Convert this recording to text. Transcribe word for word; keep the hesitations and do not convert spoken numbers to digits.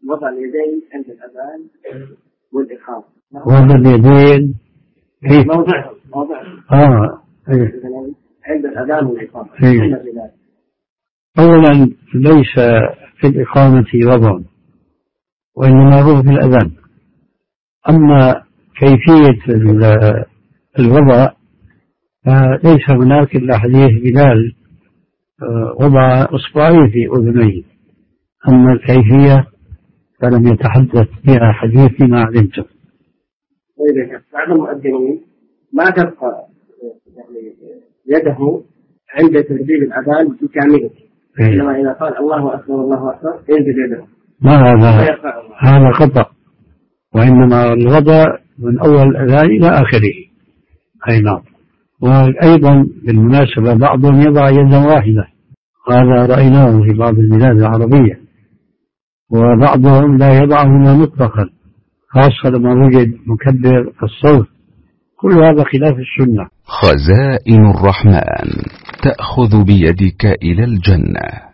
وضع اليدين عند الأذان والإقامة. وضع اليدين في موضعهم موضعهم آه إيه. عند الأذان والإقامة. إيه. أولا ليس في الإقامة وضع، وإنما هو في الأذان. أما كيفية الوضع ليس هناك إلا حديث بلال وضع إصبعيه في أذنيه، أما الكيفية فلم يتحدث بها حديث فيما علمته. بعض المؤذنين ما تبقى يعني يده عند تسجيل الأذان بكامله، إنما إذا قال الله أكبر الله أكبر ينزل يده. ما هذا هذا خطأ، وإنما الوضع من أول الأذان إلى آخره. أي نعم. وأيضا بالمناسبة بعضهم يضع يدا واحدة، هذا رأيناه في بعض البلاد العربية، وبعضهم لا يضعهما مطلقا، خاصة لما وجد مكبر الصوت. كل هذا خلاف السنة. خزائن الرحمن تأخذ بيدك إلى الجنة.